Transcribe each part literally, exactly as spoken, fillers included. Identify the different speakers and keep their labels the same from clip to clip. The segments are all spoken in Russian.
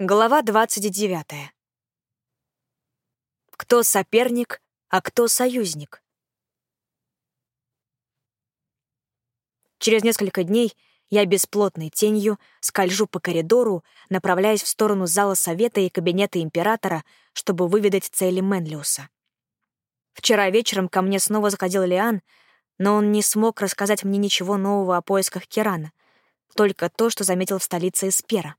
Speaker 1: Глава двадцать девятая. Кто соперник, а кто союзник? Через несколько дней я бесплотной тенью скольжу по коридору, направляясь в сторону зала совета и кабинета императора, чтобы выведать цели Менлиуса. Вчера вечером ко мне снова заходил Лиан, но он не смог рассказать мне ничего нового о поисках Кирана, только то, что заметил в столице Эспера.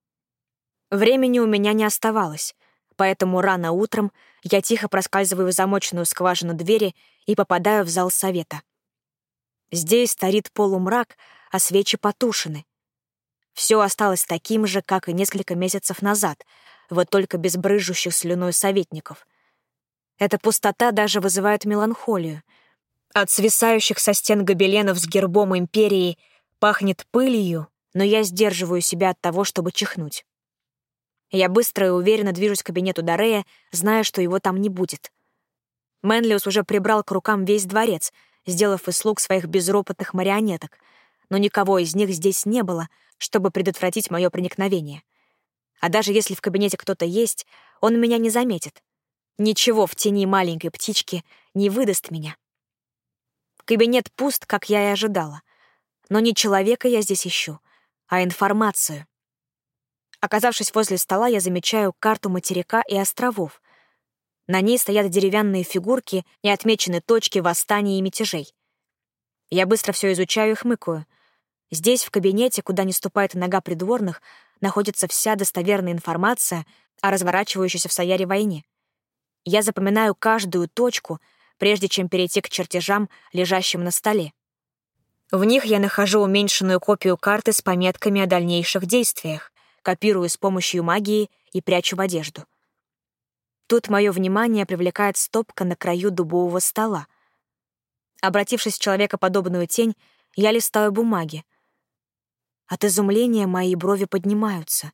Speaker 1: Времени у меня не оставалось, поэтому рано утром я тихо проскальзываю в замоченную скважину двери и попадаю в зал совета. Здесь царит полумрак, а свечи потушены. Все осталось таким же, как и несколько месяцев назад, вот только без брызжущих слюной советников. Эта пустота даже вызывает меланхолию. От свисающих со стен гобеленов с гербом империи пахнет пылью, но я сдерживаю себя от того, чтобы чихнуть. Я быстро и уверенно движусь к кабинету Дарея, зная, что его там не будет. Менлиус уже прибрал к рукам весь дворец, сделав из слуг своих безропотных марионеток, но никого из них здесь не было, чтобы предотвратить мое проникновение. А даже если в кабинете кто-то есть, он меня не заметит. Ничего в тени маленькой птички не выдаст меня. Кабинет пуст, как я и ожидала. Но не человека я здесь ищу, а информацию. Оказавшись возле стола, я замечаю карту материка и островов. На ней стоят деревянные фигурки и отмечены точки восстаний и мятежей. Я быстро все изучаю и хмыкаю. Здесь, в кабинете, куда не ступает нога придворных, находится вся достоверная информация о разворачивающейся в Саяре войне. Я запоминаю каждую точку, прежде чем перейти к чертежам, лежащим на столе. В них я нахожу уменьшенную копию карты с пометками о дальнейших действиях, копирую с помощью магии и прячу в одежду. Тут мое внимание привлекает стопка на краю дубового стола. Обратившись в человекоподобную тень, я листаю бумаги. От изумления мои брови поднимаются.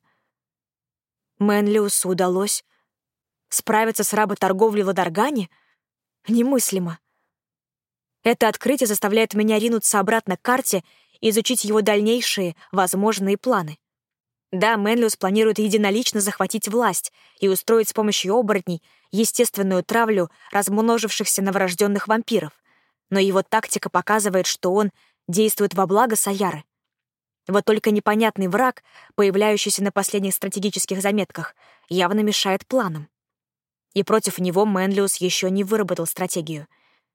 Speaker 1: Менлиусу удалось справиться с работорговлей в Ладаргане? Немыслимо. Это открытие заставляет меня ринуться обратно к карте и изучить его дальнейшие возможные планы. Да, Менлиус планирует единолично захватить власть и устроить с помощью оборотней естественную травлю размножившихся новорожденных вампиров, но его тактика показывает, что он действует во благо Саяры. Вот только непонятный враг, появляющийся на последних стратегических заметках, явно мешает планам. И против него Менлиус еще не выработал стратегию.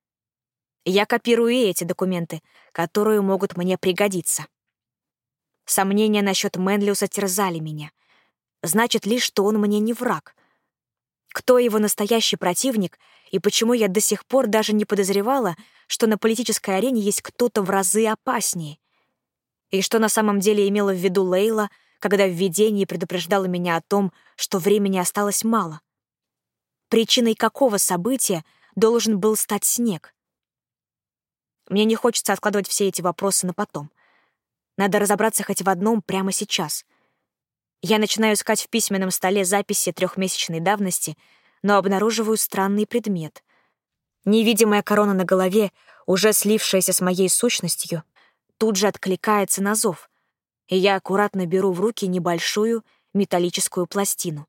Speaker 1: Я копирую и эти документы, которые могут мне пригодиться. Сомнения насчет Менлиуса терзали меня. Значит ли, что он мне не враг? Кто его настоящий противник, и почему я до сих пор даже не подозревала, что на политической арене есть кто-то в разы опаснее? И что на самом деле имела в виду Лейла, когда в видении предупреждала меня о том, что времени осталось мало? Причиной какого события должен был стать снег? Мне не хочется откладывать все эти вопросы на потом. Надо разобраться хоть в одном прямо сейчас. Я начинаю искать в письменном столе записи трехмесячной давности, но обнаруживаю странный предмет. Невидимая корона на голове, уже слившаяся с моей сущностью, тут же откликается на зов, и я аккуратно беру в руки небольшую металлическую пластину.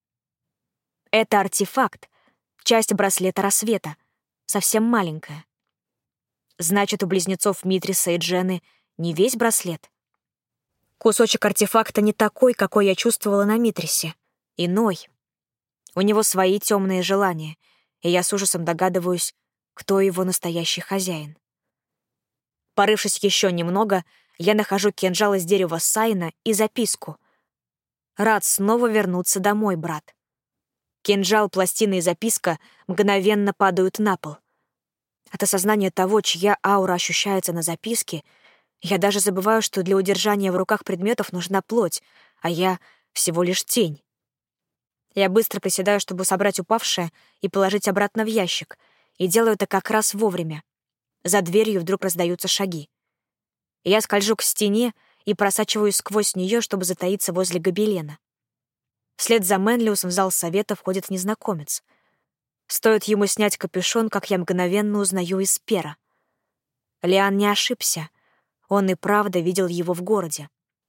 Speaker 1: Это артефакт, часть браслета рассвета, совсем маленькая. Значит, у близнецов Митриса и Джены не весь браслет. Кусочек артефакта не такой, какой я чувствовала на Митрисе. Иной. У него свои темные желания, и я с ужасом догадываюсь, кто его настоящий хозяин. Порывшись еще немного, я нахожу кинжал из дерева Сайна и записку. «Рад снова вернуться домой, брат». Кинжал, пластина и записка мгновенно падают на пол. От осознания того, чья аура ощущается на записке, я даже забываю, что для удержания в руках предметов нужна плоть, а я всего лишь тень. Я быстро приседаю, чтобы собрать упавшее и положить обратно в ящик, и делаю это как раз вовремя. За дверью вдруг раздаются шаги. Я скольжу к стене и просачиваюсь сквозь нее, чтобы затаиться возле гобелена. Вслед за Менлиусом в зал совета входит незнакомец. Стоит ему снять капюшон, как я мгновенно узнаю Эспера. Лиан не ошибся. Он и правда видел его в городе.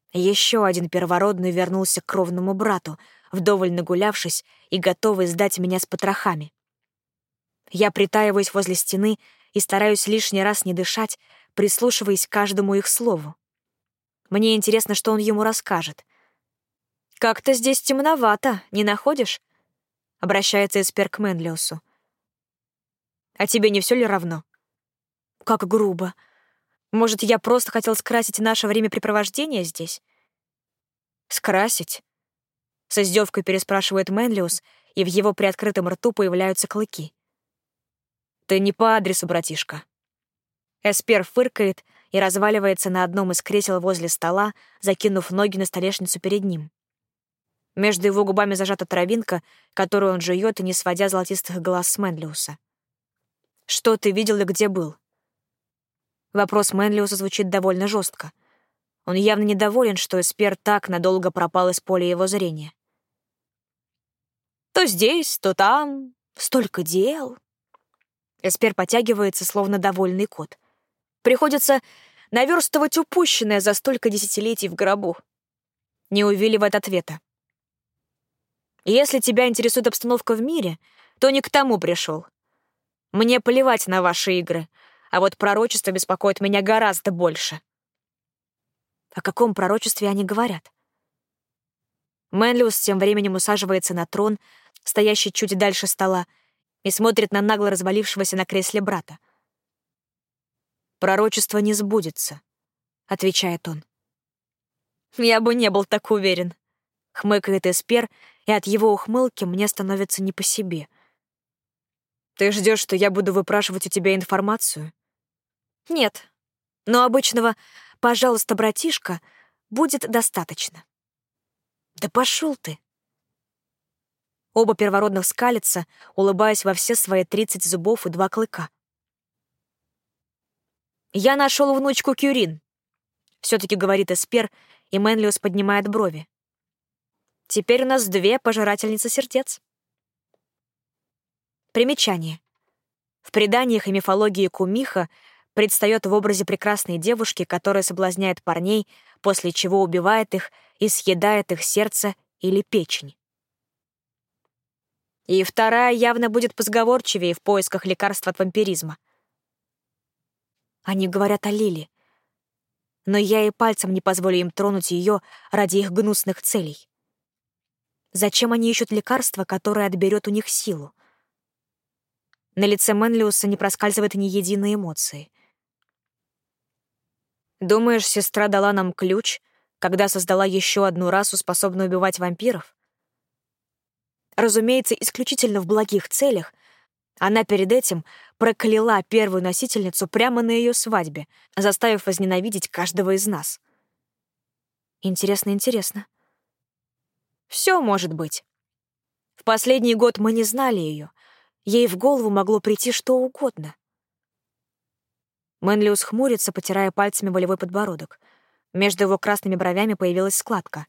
Speaker 1: Еще один первородный вернулся к кровному брату, вдоволь нагулявшись и готовый сдать меня с потрохами. Я притаиваюсь возле стены и стараюсь лишний раз не дышать, прислушиваясь к каждому их слову. Мне интересно, что он ему расскажет. «Как-то здесь темновато, не находишь?» — обращается Эспер к Менлиусу. «А тебе не все ли равно?» «Как грубо. Может, я просто хотел скрасить наше времяпрепровождение здесь?» «Скрасить?» — с издевкой переспрашивает Менлиус, и в его приоткрытом рту появляются клыки. «Ты не по адресу, братишка». Эспер фыркает и разваливается на одном из кресел возле стола, закинув ноги на столешницу перед ним. Между его губами зажата травинка, которую он жует, и не сводя золотистых глаз с Менлиуса. «Что ты видел и где был?» Вопрос Менлиуса звучит довольно жестко. Он явно недоволен, что Эспер так надолго пропал из поля его зрения. «То здесь, то там. Столько дел». Эспер потягивается, словно довольный кот. Приходится наверстывать упущенное за столько десятилетий в гробу. Не увиливает ответа. «Если тебя интересует обстановка в мире, то не к тому пришел. Мне плевать на ваши игры, а вот пророчество беспокоит меня гораздо больше». О каком пророчестве они говорят? Менлиус тем временем усаживается на трон, стоящий чуть дальше стола, и смотрит на нагло развалившегося на кресле брата. «Пророчество не сбудется», — отвечает он. «Я бы не был так уверен», — хмыкает Эспер, и от его ухмылки мне становится не по себе. «Ты ждешь, что я буду выпрашивать у тебя информацию?» «Нет, но обычного «пожалуйста, братишка» будет достаточно». «Да пошел ты!» Оба первородных скалятся, улыбаясь во все свои тридцать зубов и два клыка. «Я нашел внучку Кюрин», — все-таки говорит Эспер, и Менлиус поднимает брови. «Теперь у нас две пожирательницы сердец». Примечание. В преданиях и мифологии Кумиха предстает в образе прекрасной девушки, которая соблазняет парней, после чего убивает их и съедает их сердце или печень. И вторая явно будет позговорчивее в поисках лекарства от вампиризма. Они говорят о Лиле, но я и пальцем не позволю им тронуть ее ради их гнусных целей. Зачем они ищут лекарство, которое отберет у них силу? На лице Менлиуса не проскальзывает ни единой эмоции. «Думаешь, сестра дала нам ключ, когда создала еще одну расу, способную убивать вампиров?» Разумеется, исключительно в благих целях. Она перед этим прокляла первую носительницу прямо на ее свадьбе, заставив возненавидеть каждого из нас. Интересно, интересно. Все может быть. В последний год мы не знали ее. Ей в голову могло прийти что угодно. Менлиус хмурится, потирая пальцами волевой подбородок. Между его красными бровями появилась складка.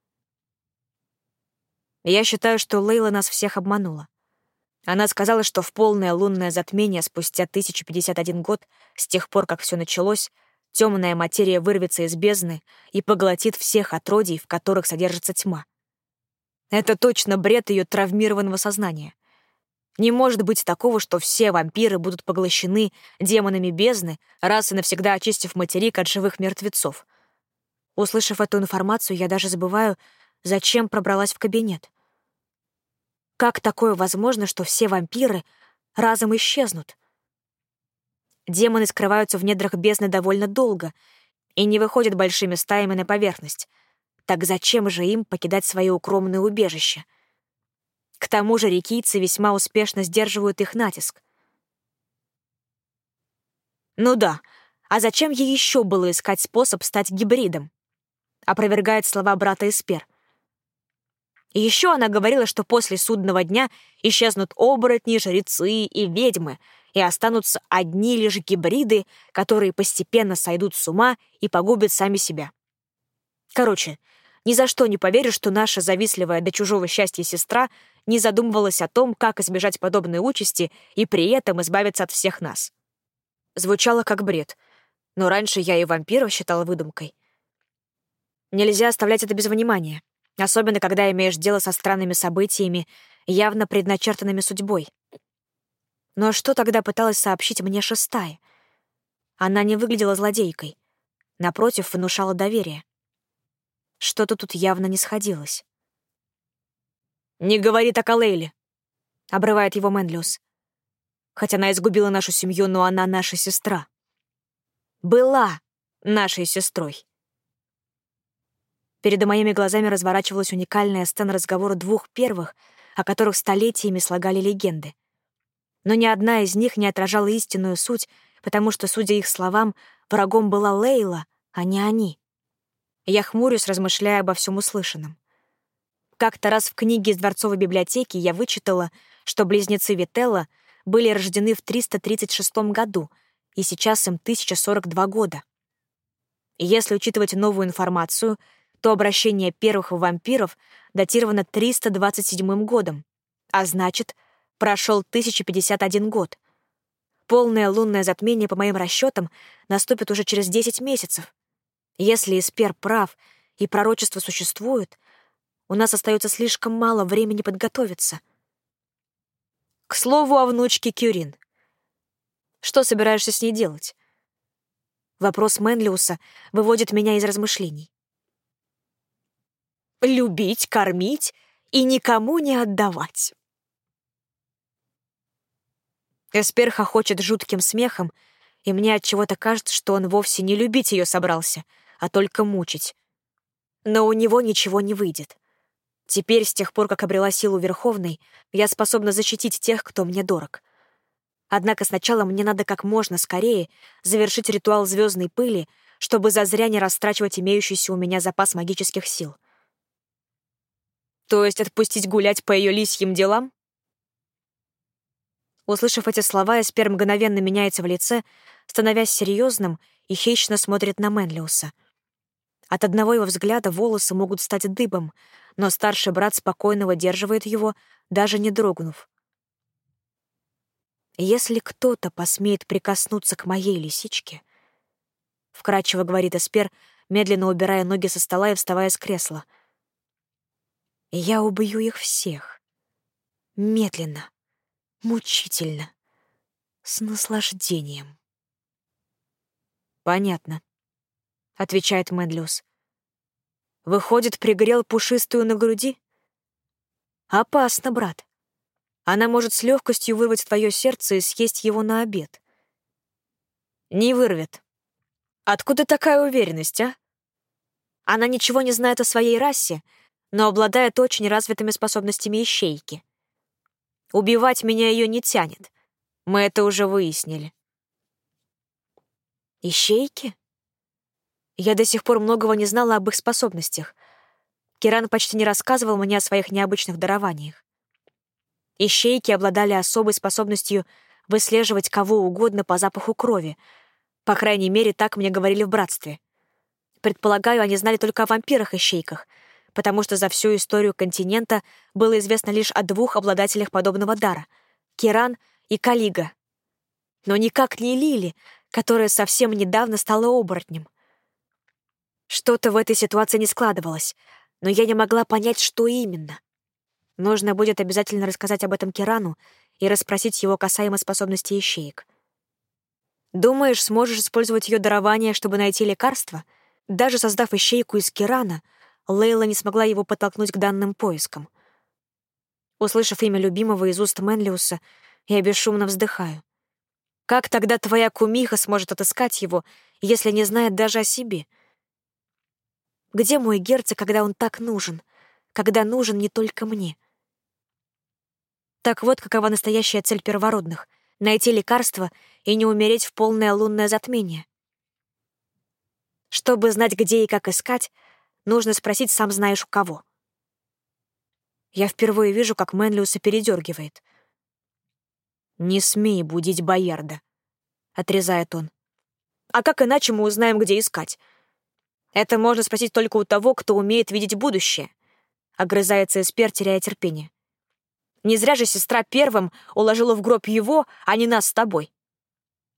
Speaker 1: Я считаю, что Лейла нас всех обманула. Она сказала, что в полное лунное затмение спустя тысяча пятьдесят один год, с тех пор, как все началось, темная материя вырвется из бездны и поглотит всех отродий, в которых содержится тьма. Это точно бред ее травмированного сознания. Не может быть такого, что все вампиры будут поглощены демонами бездны, раз и навсегда очистив материк от живых мертвецов. Услышав эту информацию, я даже забываю, зачем пробралась в кабинет. Как такое возможно, что все вампиры разом исчезнут? Демоны скрываются в недрах бездны довольно долго и не выходят большими стаями на поверхность. Так зачем же им покидать свое укромное убежище? К тому же рекийцы весьма успешно сдерживают их натиск. Ну да, а зачем ей еще было искать способ стать гибридом? Опровергает слова брата Эспер. И еще она говорила, что после судного дня исчезнут оборотни, жрецы и ведьмы, и останутся одни лишь гибриды, которые постепенно сойдут с ума и погубят сами себя. Короче, ни за что не поверю, что наша завистливая до чужого счастья сестра не задумывалась о том, как избежать подобной участи и при этом избавиться от всех нас. Звучало как бред, но раньше я и вампиров считала выдумкой. Нельзя оставлять это без внимания, особенно когда имеешь дело со странными событиями, явно предначертанными судьбой. Но что тогда пыталась сообщить мне шестая? Она не выглядела злодейкой. Напротив, внушала доверие. Что-то тут явно не сходилось. «Не говори так о Лейле», — обрывает его Мэнлиус. «Хоть она изгубила нашу семью, но она наша сестра. Была нашей сестрой». Перед моими глазами разворачивалась уникальная сцена разговора двух первых, о которых столетиями слагали легенды. Но ни одна из них не отражала истинную суть, потому что, судя их словам, врагом была Лейла, а не они. Я хмурюсь, размышляя обо всем услышанном. Как-то раз в книге из Дворцовой библиотеки я вычитала, что близнецы Вителла были рождены в триста тридцать шестом году, и сейчас им тысяча сорок два года. И если учитывать новую информацию, то обращение первых в вампиров датировано триста двадцать седьмым годом, а значит, прошел тысяча пятьдесят один год. Полное лунное затмение, по моим расчетам, наступит уже через десять месяцев. Если Эспер прав и пророчества существуют, у нас остается слишком мало времени подготовиться. К слову о внучке Кюрин. Что собираешься с ней делать? Вопрос Мэнлиуса выводит меня из размышлений. Любить, кормить и никому не отдавать. Эспер хохочет жутким смехом, и мне отчего-то кажется, что он вовсе не любить ее собрался, а только мучить. Но у него ничего не выйдет. Теперь, с тех пор, как обрела силу Верховной, я способна защитить тех, кто мне дорог. Однако сначала мне надо как можно скорее завершить ритуал звездной пыли, чтобы зазря не растрачивать имеющийся у меня запас магических сил. То есть отпустить гулять по ее лисьим делам? Услышав эти слова, Эспер мгновенно меняется в лице, становясь серьезным и хищно смотрит на Мэнлиуса. От одного его взгляда волосы могут стать дыбом, но старший брат спокойно выдерживает его, даже не дрогнув. «Если кто-то посмеет прикоснуться к моей лисичке», — вкрадчиво говорит Эспер, медленно убирая ноги со стола и вставая с кресла, — «я убью их всех. Медленно, мучительно, с наслаждением». «Понятно», — отвечает Мэнлиус. «Выходит, пригрел пушистую на груди? Опасно, брат. Она может с легкостью вырвать твое сердце и съесть его на обед». «Не вырвет. Откуда такая уверенность, а? Она ничего не знает о своей расе, но обладает очень развитыми способностями ищейки. Убивать меня ее не тянет. Мы это уже выяснили». «Ищейки?» Я до сих пор многого не знала об их способностях. Киран почти не рассказывал мне о своих необычных дарованиях. Ищейки обладали особой способностью выслеживать кого угодно по запаху крови. По крайней мере, так мне говорили в братстве. Предполагаю, они знали только о вампирах-ищейках, потому что за всю историю континента было известно лишь о двух обладателях подобного дара — Киран и Калига. Но никак не Лили, которая совсем недавно стала оборотнем. Что-то в этой ситуации не складывалось, но я не могла понять, что именно. Нужно будет обязательно рассказать об этом Кирану и расспросить его касаемо способностей ищеек. «Думаешь, сможешь использовать ее дарование, чтобы найти лекарство?» Даже создав ищейку из Кирана, Лейла не смогла его подтолкнуть к данным поискам. Услышав имя любимого из уст Мэнлиуса, я бесшумно вздыхаю. Как тогда твоя кумиха сможет отыскать его, если не знает даже о себе? Где мой герцог, когда он так нужен? Когда нужен не только мне? Так вот, какова настоящая цель первородных — найти лекарство и не умереть в полное лунное затмение. Чтобы знать, где и как искать, нужно спросить сам знаешь у кого. Я впервые вижу, как Мэнлиуса передергивает. «Не смей будить Боярда», — отрезает он. «А как иначе мы узнаем, где искать? Это можно спросить только у того, кто умеет видеть будущее», — огрызается Эспер, теряя терпение. «Не зря же сестра первым уложила в гроб его, а не нас с тобой».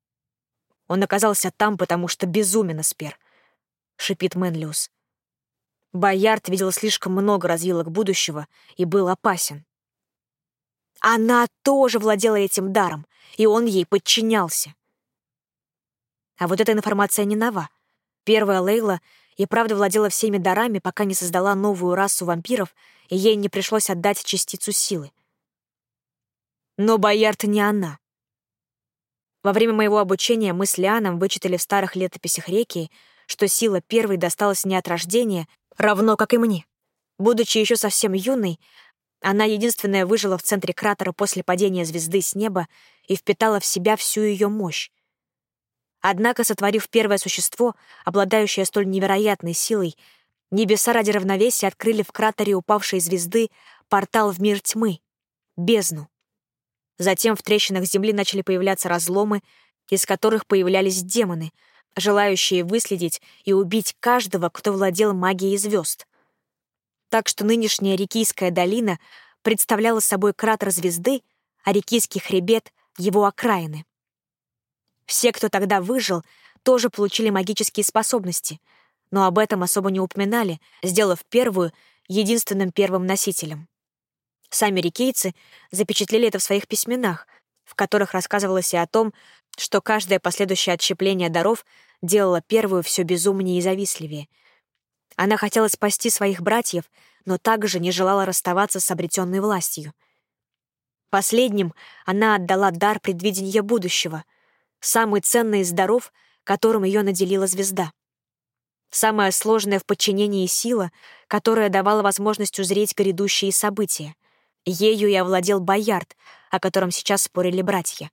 Speaker 1: «Он оказался там, потому что безумен, Эспер», — шипит Мэнлиус. Боярд видел слишком много развилок будущего и был опасен. Она тоже владела этим даром, и он ей подчинялся. А вот эта информация не нова. Первая Лейла и правда владела всеми дарами, пока не создала новую расу вампиров, и ей не пришлось отдать частицу силы. Но Боярд не она. Во время моего обучения мы с Лианом вычитали в старых летописях Рекии, что сила первой досталась не от рождения, равно как и мне. Будучи еще совсем юной, она единственная выжила в центре кратера после падения звезды с неба и впитала в себя всю ее мощь. Однако, сотворив первое существо, обладающее столь невероятной силой, небеса ради равновесия открыли в кратере упавшей звезды портал в мир тьмы — бездну. Затем в трещинах земли начали появляться разломы, из которых появлялись демоны, желающие выследить и убить каждого, кто владел магией звезд. Так что нынешняя Рекийская долина представляла собой кратер звезды, а Рекийский хребет — его окраины. Все, кто тогда выжил, тоже получили магические способности, но об этом особо не упоминали, сделав первую единственным первым носителем. Сами рекийцы запечатлели это в своих письменах, в которых рассказывалось и о том, что каждое последующее отщепление даров делало первую все безумнее и завистливее. Она хотела спасти своих братьев, но также не желала расставаться с обретенной властью. Последним она отдала дар предвидения будущего, самый ценный из даров, которым ее наделила звезда. Самая сложная в подчинении сила, которая давала возможность узреть грядущие события. Ею и овладел Боярд, о котором сейчас спорили братья.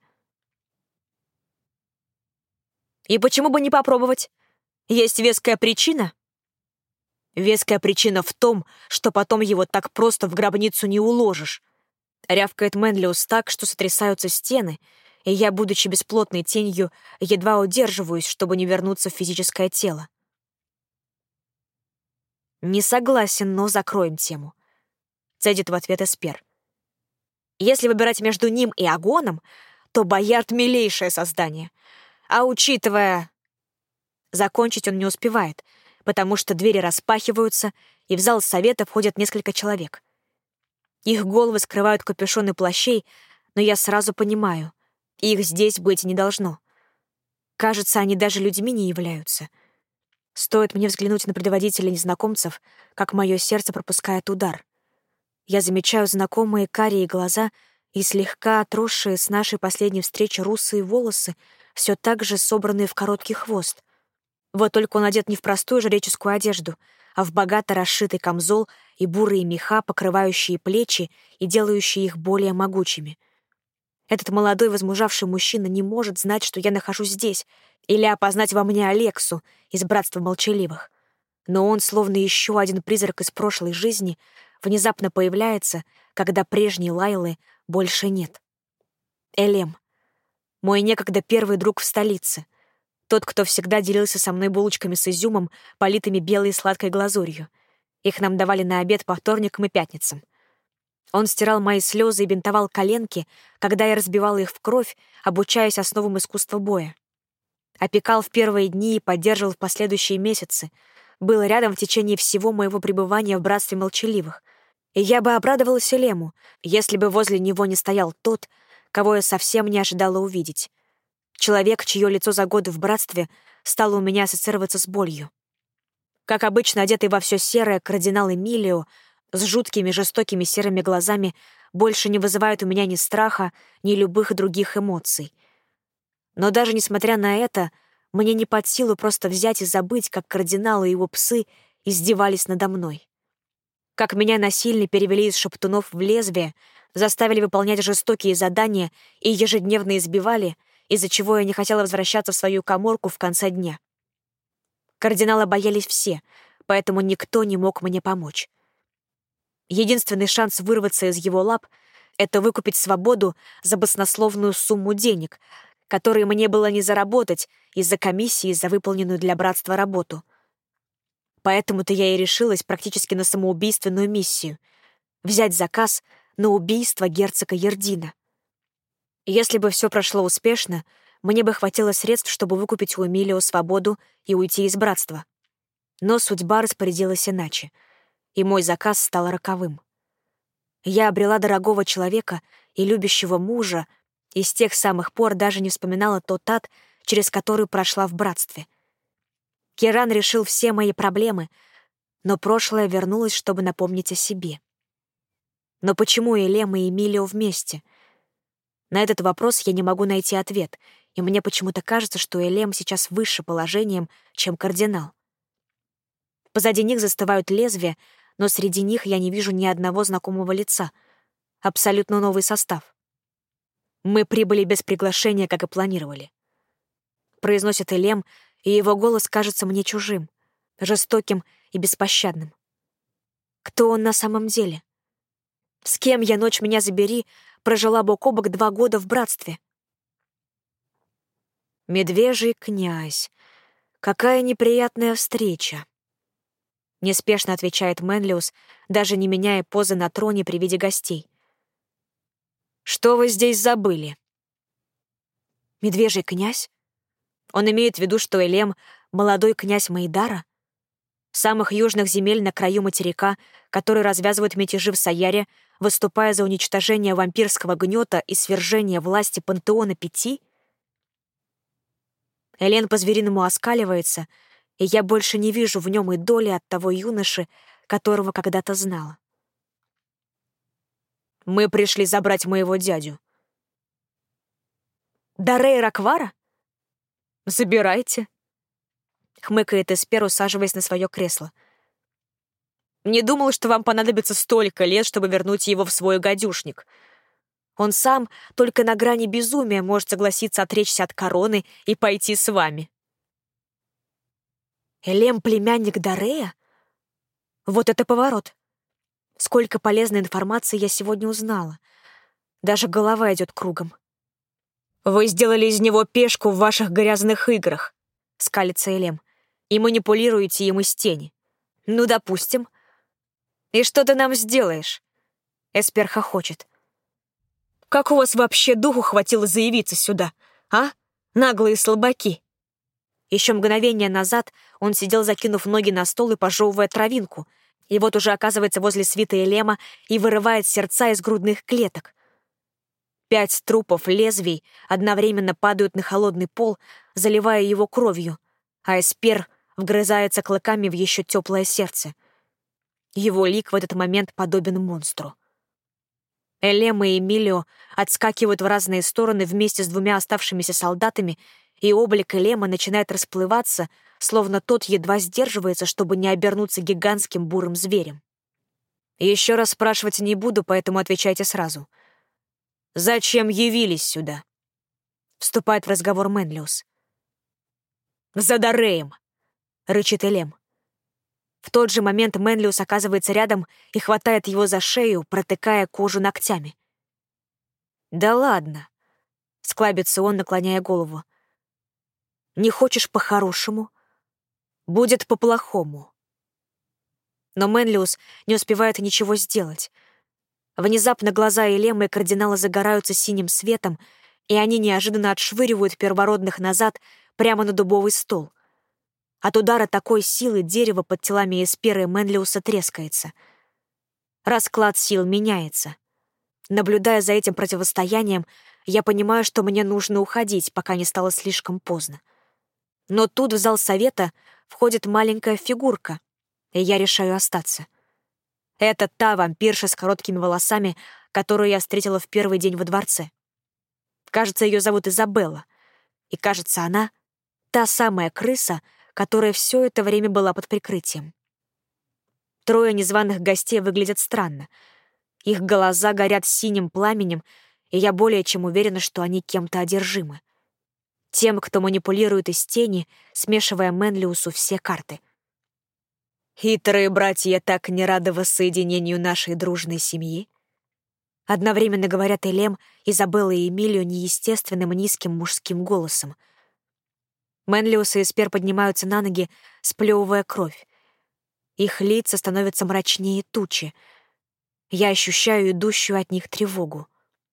Speaker 1: И почему бы не попробовать? Есть веская причина? Веская причина в том, что потом его так просто в гробницу не уложишь. Рявкает Менлиус так, что сотрясаются стены, и я, будучи бесплотной тенью, едва удерживаюсь, чтобы не вернуться в физическое тело. Не согласен, но закроем тему. Цедит в ответ Эспер. Если выбирать между ним и Агоном, то Боярд — милейшее создание. А учитывая... Закончить он не успевает, потому что двери распахиваются, и в зал совета входят несколько человек. Их головы скрывают капюшоны плащей, но я сразу понимаю, их здесь быть не должно. Кажется, они даже людьми не являются. Стоит мне взглянуть на предводителя незнакомцев, как мое сердце пропускает удар. Я замечаю знакомые карие глаза и слегка отросшие с нашей последней встречи русые волосы, все так же собранные в короткий хвост. Вот только он одет не в простую жреческую одежду, а в богато расшитый камзол и бурые меха, покрывающие плечи и делающие их более могучими. Этот молодой возмужавший мужчина не может знать, что я нахожусь здесь, или опознать во мне Алексу из Братства Молчаливых. Но он, словно еще один призрак из прошлой жизни, внезапно появляется, когда прежней Лайлы больше нет. Элем. Мой некогда первый друг в столице. Тот, кто всегда делился со мной булочками с изюмом, политыми белой сладкой глазурью. Их нам давали на обед по вторникам и пятницам. Он стирал мои слезы и бинтовал коленки, когда я разбивала их в кровь, обучаясь основам искусства боя. Опекал в первые дни и поддерживал в последующие месяцы. Был рядом в течение всего моего пребывания в Братстве Молчаливых. И я бы обрадовалась Элему, если бы возле него не стоял тот, кого я совсем не ожидала увидеть. Человек, чье лицо за годы в братстве стало у меня ассоциироваться с болью. Как обычно, одетый во все серое, кардинал Эмилио с жуткими жестокими серыми глазами больше не вызывает у меня ни страха, ни любых других эмоций. Но даже несмотря на это, мне не под силу просто взять и забыть, как кардинал и его псы издевались надо мной. Как меня насильно перевели из шептунов в лезвие, заставили выполнять жестокие задания и ежедневно избивали, из-за чего я не хотела возвращаться в свою каморку в конце дня. Кардинала боялись все, поэтому никто не мог мне помочь. Единственный шанс вырваться из его лап — это выкупить свободу за баснословную сумму денег, которые мне было не заработать из-за комиссии за выполненную для братства работу. Поэтому-то я и решилась практически на самоубийственную миссию — взять заказ на убийство герцога Ердина. Если бы все прошло успешно, мне бы хватило средств, чтобы выкупить у Эмилио свободу и уйти из братства. Но судьба распорядилась иначе, и мой заказ стал роковым. Я обрела дорогого человека и любящего мужа, и с тех самых пор даже не вспоминала тот ад, через который прошла в братстве. Киран решил все мои проблемы, но прошлое вернулось, чтобы напомнить о себе. Но почему Элем и Эмилио вместе? На этот вопрос я не могу найти ответ, и мне почему-то кажется, что Элем сейчас выше положением, чем кардинал. Позади них застывают лезвия, но среди них я не вижу ни одного знакомого лица. Абсолютно новый состав. «Мы прибыли без приглашения, как и планировали», — произносит Элем, и его голос кажется мне чужим, жестоким и беспощадным. Кто он на самом деле? С кем я, ночь меня забери, прожила бок о бок два года в братстве? Медвежий князь. Какая неприятная встреча. Неспешно отвечает Менлиус, даже не меняя позы на троне при виде гостей. Что вы здесь забыли? Медвежий князь? Он имеет в виду, что Элем — молодой князь Мейдара? Самых южных земель на краю материка, который развязывает мятежи в Саяре, выступая за уничтожение вампирского гнета и свержение власти Пантеона Пяти? Элен по-звериному оскаливается, и я больше не вижу в нем и доли от того юноши, которого когда-то знала. Мы пришли забрать моего дядю. Дарей Раквара? Забирайте. Хмыкает Эспер, усаживаясь на свое кресло. Не думал, что вам понадобится столько лет, чтобы вернуть его в свой гадюшник. Он сам только на грани безумия может согласиться отречься от короны и пойти с вами. Элем — племянник Дарея? Вот это поворот. Сколько полезной информации я сегодня узнала. Даже голова идет кругом. «Вы сделали из него пешку в ваших грязных играх», — скалится Элем, «и манипулируете им из тени. Ну, допустим. И что ты нам сделаешь?» Эспер хохочет. «Как у вас вообще духу хватило заявиться сюда, а? Наглые слабаки!» Еще мгновение назад он сидел, закинув ноги на стол и пожевывая травинку, и вот уже оказывается возле свиты Элема и вырывает сердца из грудных клеток. Пять трупов лезвий одновременно падают на холодный пол, заливая его кровью, а Эспер вгрызается клыками в еще теплое сердце. Его лик в этот момент подобен монстру. Элем и Эмилио отскакивают в разные стороны вместе с двумя оставшимися солдатами, и облик Элема начинает расплываться, словно тот едва сдерживается, чтобы не обернуться гигантским бурым зверем. Еще раз спрашивать не буду, поэтому отвечайте сразу. «Зачем явились сюда?» Вступает в разговор Менлиус. «За Дареем!» — рычит Элем. В тот же момент Менлиус оказывается рядом и хватает его за шею, протыкая кожу ногтями. «Да ладно!» — склабится он, наклоняя голову. «Не хочешь по-хорошему? Будет по-плохому». Но Менлиус не успевает ничего сделать. Внезапно глаза Элема и кардинала загораются синим светом, и они неожиданно отшвыривают первородных назад прямо на дубовый стол. От удара такой силы дерево под телами Эспера и Менлиуса трескается. Расклад сил меняется. Наблюдая за этим противостоянием, я понимаю, что мне нужно уходить, пока не стало слишком поздно. Но тут в зал совета входит маленькая фигурка, и я решаю остаться. Это та вампирша с короткими волосами, которую я встретила в первый день во дворце. Кажется, ее зовут Изабелла, и, кажется, она — та самая крыса, которая все это время была под прикрытием. Трое незваных гостей выглядят странно. Их глаза горят синим пламенем, и я более чем уверена, что они кем-то одержимы. Тем, кто манипулирует из тени, смешивая Менлиусу все карты. «Хитрые братья так не рады воссоединению нашей дружной семьи», одновременно говорят Элем, Изабелла и Эмилио неестественным низким мужским голосом. Менлиус и Эспер поднимаются на ноги, сплевывая кровь. Их лица становятся мрачнее тучи. Я ощущаю идущую от них тревогу.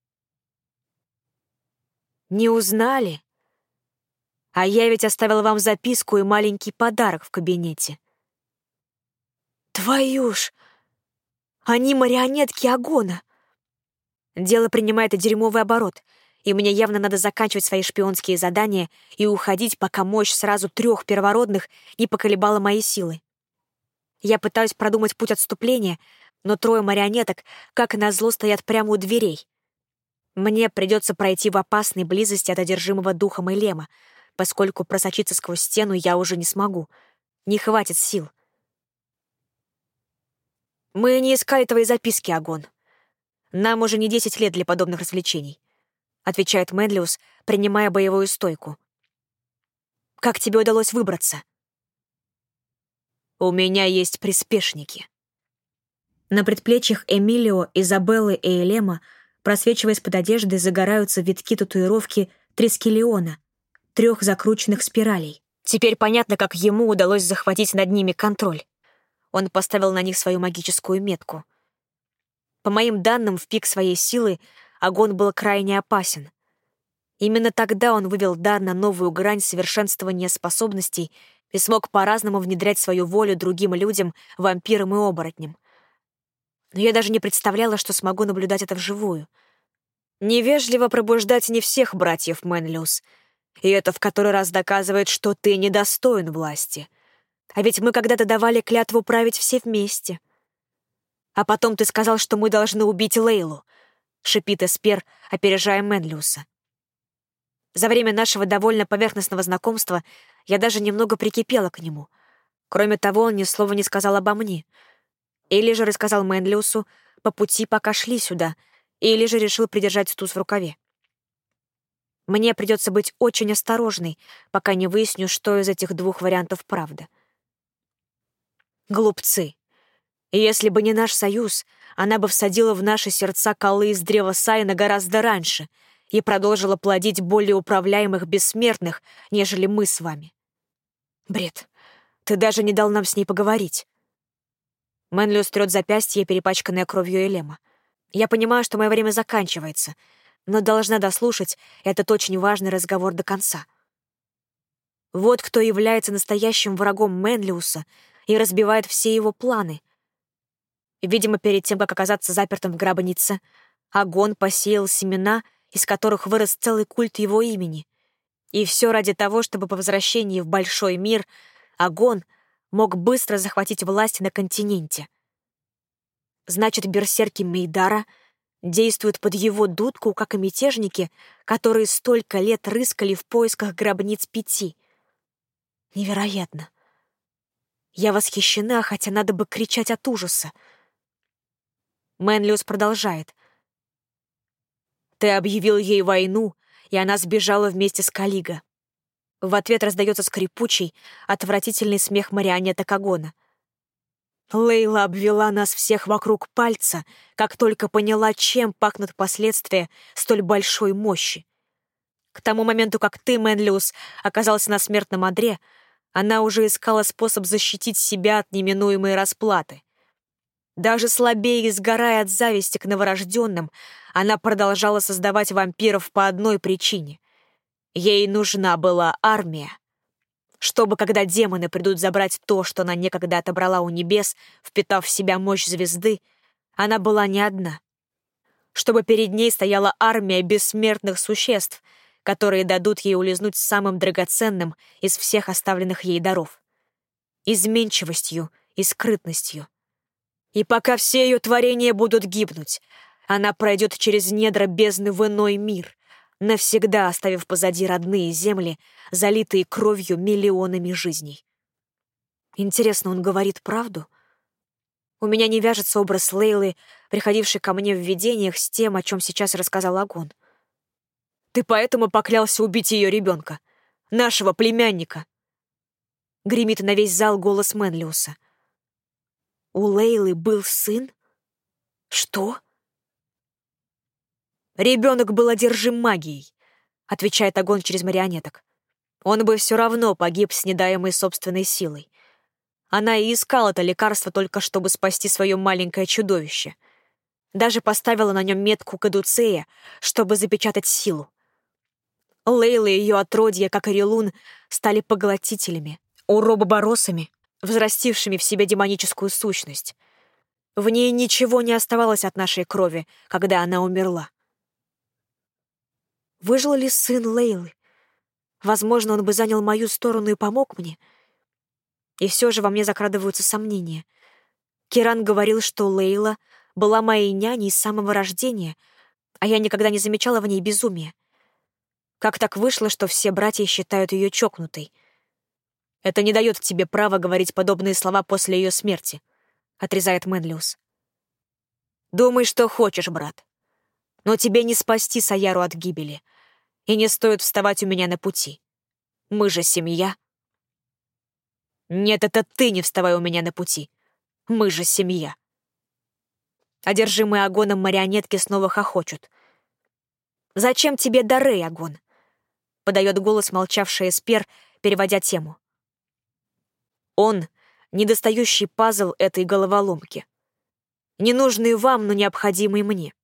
Speaker 1: «Не узнали? А я ведь оставила вам записку и маленький подарок в кабинете», Твою ж! Они марионетки Агона! Дело принимает дерьмовый оборот, и мне явно надо заканчивать свои шпионские задания и уходить, пока мощь сразу трех первородных не поколебала мои силы. Я пытаюсь продумать путь отступления, но трое марионеток, как назло, стоят прямо у дверей. Мне придется пройти в опасной близости от одержимого духом Элема, поскольку просочиться сквозь стену я уже не смогу. Не хватит сил. Мы не искали твои записки, Агон. Нам уже не десять лет для подобных развлечений, отвечает Менлиус, принимая боевую стойку. Как тебе удалось выбраться? У меня есть приспешники. На предплечьях Эмилио, Изабеллы и Элема, просвечиваясь под одеждой, загораются витки татуировки Трискелиона, трех закрученных спиралей. Теперь понятно, как ему удалось захватить над ними контроль. Он поставил на них свою магическую метку. По моим данным, в пик своей силы Агон был крайне опасен. Именно тогда он вывел дар на новую грань совершенствования способностей и смог по-разному внедрять свою волю другим людям, вампирам и оборотням. Но я даже не представляла, что смогу наблюдать это вживую. Невежливо пробуждать не всех братьев, Менлиус, и это в который раз доказывает, что ты недостоин власти. А ведь мы когда-то давали клятву править все вместе. А потом ты сказал, что мы должны убить Лейлу, шипит Эспер, опережая Менлиуса. За время нашего довольно поверхностного знакомства я даже немного прикипела к нему. Кроме того, он ни слова не сказал обо мне. Или же рассказал Менлиусу по пути, пока шли сюда, или же решил придержать туз в рукаве. Мне придется быть очень осторожной, пока не выясню, что из этих двух вариантов правда. Глупцы. Если бы не наш союз, она бы всадила в наши сердца колы из древа Сайна гораздо раньше и продолжила плодить более управляемых бессмертных, нежели мы с вами. Бред. Ты даже не дал нам с ней поговорить. Менлиус трёт запястье, перепачканное кровью Элема. Я понимаю, что мое время заканчивается, но должна дослушать этот очень важный разговор до конца. Вот кто является настоящим врагом Менлиуса и разбивает все его планы. Видимо, перед тем, как оказаться запертым в гробнице, Агон посеял семена, из которых вырос целый культ его имени. И все ради того, чтобы по возвращении в большой мир Агон мог быстро захватить власть на континенте. Значит, берсерки Мейдара действуют под его дудку, как и мятежники, которые столько лет рыскали в поисках гробниц пяти. Невероятно. Я восхищена, хотя надо бы кричать от ужаса. Менлиус продолжает. Ты объявил ей войну, и она сбежала вместе с Калиго. В ответ раздается скрипучий, отвратительный смех марионеток Агона. Лейла обвела нас всех вокруг пальца, как только поняла, чем пахнут последствия столь большой мощи. К тому моменту, как ты, Менлиус, оказался на смертном одре, она уже искала способ защитить себя от неминуемой расплаты. Даже слабее и сгорая от зависти к новорожденным, она продолжала создавать вампиров по одной причине. Ей нужна была армия, чтобы, когда демоны придут забрать то, что она некогда отобрала у небес, впитав в себя мощь звезды, она была не одна. Чтобы перед ней стояла армия бессмертных существ, которые дадут ей улизнуть с самым драгоценным из всех оставленных ей даров — изменчивостью и скрытностью. И пока все ее творения будут гибнуть, она пройдет через недра бездны в иной мир, навсегда оставив позади родные земли, залитые кровью миллионами жизней. Интересно, он говорит правду? У меня не вяжется образ Лейлы, приходившей ко мне в видениях, с тем, о чем сейчас рассказал Агон. Ты поэтому поклялся убить ее ребенка, нашего племянника. Гремит на весь зал голос Менлиуса. У Лейлы был сын? Что? Ребенок был одержим магией, отвечает Агон через марионеток. Он бы все равно погиб с недаемой собственной силой. Она и искала это лекарство только чтобы спасти свое маленькое чудовище. Даже поставила на нем метку кадуцея, чтобы запечатать силу. Лейла и ее отродье, как и Релун, стали поглотителями, уробоборосами, взрастившими в себе демоническую сущность. В ней ничего не оставалось от нашей крови, когда она умерла. Выжил ли сын Лейлы? Возможно, он бы занял мою сторону и помог мне. И все же во мне закрадываются сомнения. Киран говорил, что Лейла была моей няней с самого рождения, а я никогда не замечала в ней безумия. Как так вышло, что все братья считают ее чокнутой? Это не дает тебе права говорить подобные слова после ее смерти, — отрезает Мэнлиус. Думай, что хочешь, брат. Но тебе не спасти Саяру от гибели, и не стоит вставать у меня на пути. Мы же семья. Нет, это ты не вставай у меня на пути. Мы же семья. Одержимые Агоном марионетки снова хохочут. «Зачем тебе дары, Агон?» — подает голос молчавший Эспер, переводя тему. Он — недостающий пазл этой головоломки. Ненужный вам, но необходимый мне.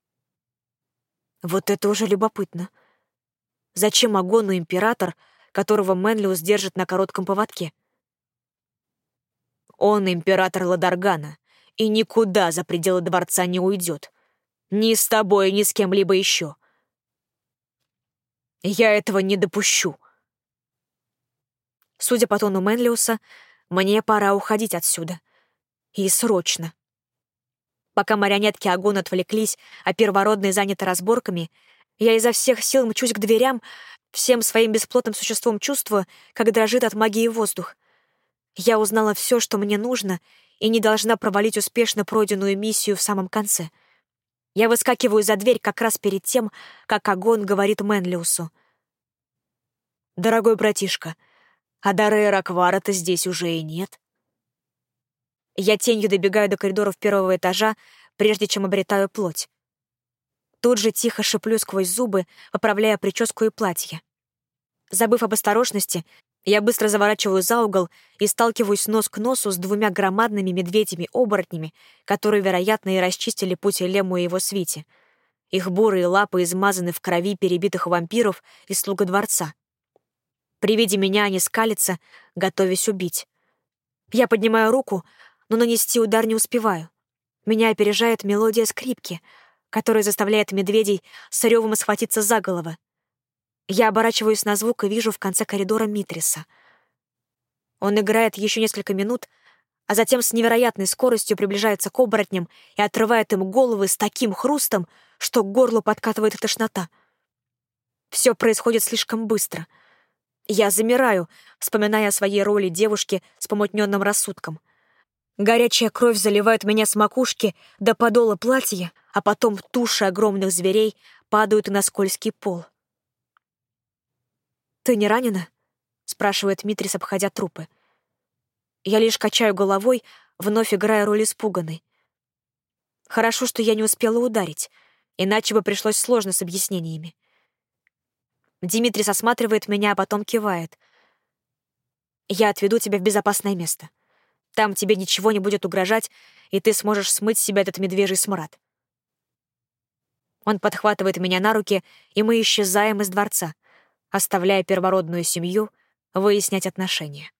Speaker 1: Вот это уже любопытно. Зачем Агону император, которого Мэнлиус держит на коротком поводке? Он император Ладаргана и никуда за пределы дворца не уйдет. Ни с тобой, ни с кем-либо еще. Я этого не допущу. Судя по тону Мэнлиуса, мне пора уходить отсюда. И срочно. Пока марионетки Агона отвлеклись, а первородные заняты разборками, я изо всех сил мчусь к дверям, всем своим бесплотным существом чувствуя, как дрожит от магии воздух. Я узнала все, что мне нужно, и не должна провалить успешно пройденную миссию в самом конце. Я выскакиваю за дверь как раз перед тем, как Агон говорит Мэнлиусу. «Дорогой братишка, а Дарея Раквара-то здесь уже и нет». Я тенью добегаю до коридоров первого этажа, прежде чем обретаю плоть. Тут же тихо шиплю сквозь зубы, поправляя прическу и платье. Забыв об осторожности, я быстро заворачиваю за угол и сталкиваюсь нос к носу с двумя громадными медведями-оборотнями, которые, вероятно, и расчистили путь Элему и его свите. Их бурые лапы измазаны в крови перебитых вампиров и слуга дворца. При виде меня они скалятся, готовясь убить. Я поднимаю руку, но нанести удар не успеваю. Меня опережает мелодия скрипки, которая заставляет медведей с ревом схватиться за головы. Я оборачиваюсь на звук и вижу в конце коридора Митриса. Он играет еще несколько минут, а затем с невероятной скоростью приближается к оборотням и отрывает им головы с таким хрустом, что к горлу подкатывает тошнота. Все происходит слишком быстро. Я замираю, вспоминая о своей роли девушки с помутненным рассудком. Горячая кровь заливает меня с макушки до подола платья, а потом туши огромных зверей падают на скользкий пол. «Ты не ранена?» — спрашивает Митрис, обходя трупы. Я лишь качаю головой, вновь играя роль испуганной. Хорошо, что я не успела ударить, иначе бы пришлось сложно с объяснениями. Димитрис осматривает меня, а потом кивает. «Я отведу тебя в безопасное место. Там тебе ничего не будет угрожать, и ты сможешь смыть с себя этот медвежий смрад». Он подхватывает меня на руки, и мы исчезаем из дворца, оставляя первородную семью выяснять отношения.